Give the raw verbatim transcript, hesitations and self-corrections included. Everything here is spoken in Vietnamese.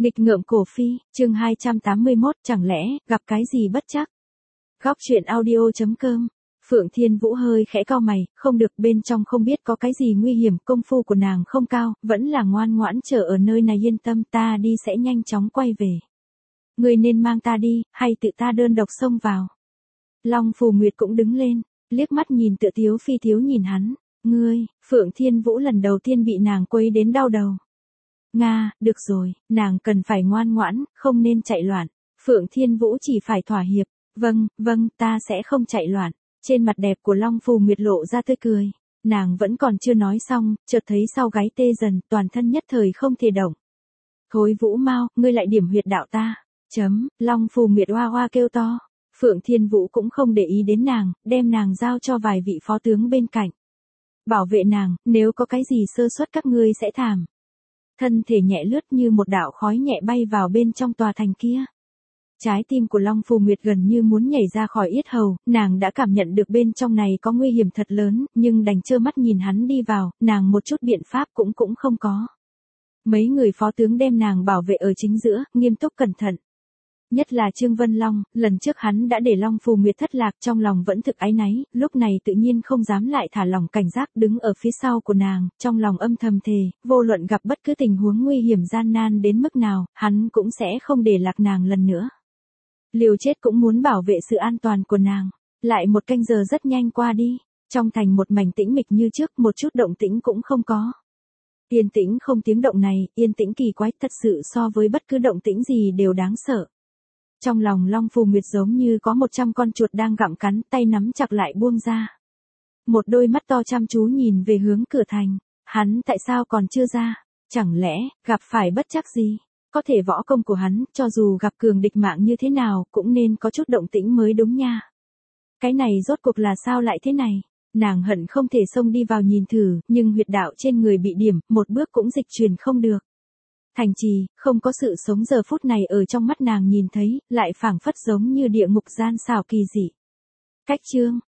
Nghịch ngợm cổ phi, chương hai trăm tám mươi mốt, chẳng lẽ, gặp cái gì bất trắc? Góc truyện audio.com. Phượng Thiên Vũ hơi khẽ cau mày, không được, bên trong không biết có cái gì nguy hiểm, công phu của nàng không cao, vẫn là ngoan ngoãn chờ ở nơi này, yên tâm, ta đi sẽ nhanh chóng quay về. Ngươi nên mang ta đi, hay tự ta đơn độc xông vào? Long Phù Nguyệt cũng đứng lên, liếc mắt nhìn Tựa Tiếu Phi Thiếu nhìn hắn. Ngươi, Phượng Thiên Vũ lần đầu tiên bị nàng quấy đến đau đầu. Nga, được rồi, nàng cần phải ngoan ngoãn, không nên chạy loạn. Phượng Thiên Vũ chỉ phải thỏa hiệp. Vâng, vâng, ta sẽ không chạy loạn. Trên mặt đẹp của Long Phù Nguyệt lộ ra tươi cười. Nàng vẫn còn chưa nói xong, chợt thấy sau gáy tê dần, toàn thân nhất thời không thể động. Thối Vũ Mao, ngươi lại điểm huyệt đạo ta. Chấm, Long Phù Nguyệt hoa hoa kêu to. Phượng Thiên Vũ cũng không để ý đến nàng, đem nàng giao cho vài vị phó tướng bên cạnh. Bảo vệ nàng, nếu có cái gì sơ suất các ngươi sẽ thảm. Thân thể nhẹ lướt như một đạo khói nhẹ bay vào bên trong tòa thành kia. Trái tim của Long Phù Nguyệt gần như muốn nhảy ra khỏi yết hầu, nàng đã cảm nhận được bên trong này có nguy hiểm thật lớn, nhưng đành trơ mắt nhìn hắn đi vào, nàng một chút biện pháp cũng cũng không có. Mấy người phó tướng đem nàng bảo vệ ở chính giữa, nghiêm túc cẩn thận. Nhất là Trương Vân Long, lần trước hắn đã để Long Phù Nguyệt thất lạc, trong lòng vẫn thực áy náy, lúc này tự nhiên không dám lại thả lỏng cảnh giác, đứng ở phía sau của nàng, trong lòng âm thầm thề, vô luận gặp bất cứ tình huống nguy hiểm gian nan đến mức nào, hắn cũng sẽ không để lạc nàng lần nữa. Liều chết cũng muốn bảo vệ sự an toàn của nàng. Lại một canh giờ rất nhanh qua đi, trong thành một mảnh tĩnh mịch như trước, một chút động tĩnh cũng không có. Yên tĩnh không tiếng động này, yên tĩnh kỳ quái, thật sự so với bất cứ động tĩnh gì đều đáng sợ. Trong lòng Long Phù Nguyệt giống như có một trăm con chuột đang gặm cắn, tay nắm chặt lại buông ra. Một đôi mắt to chăm chú nhìn về hướng cửa thành, hắn tại sao còn chưa ra? Chẳng lẽ, gặp phải bất trắc gì? Có thể võ công của hắn, cho dù gặp cường địch mạng như thế nào, cũng nên có chút động tĩnh mới đúng nha. Cái này rốt cuộc là sao lại thế này? Nàng hận không thể xông đi vào nhìn thử, nhưng huyệt đạo trên người bị điểm, một bước cũng dịch chuyển không được. Thành trì, không có sự sống giờ phút này ở trong mắt nàng nhìn thấy, lại phảng phất giống như địa ngục gian xảo kỳ dị. Cách chương,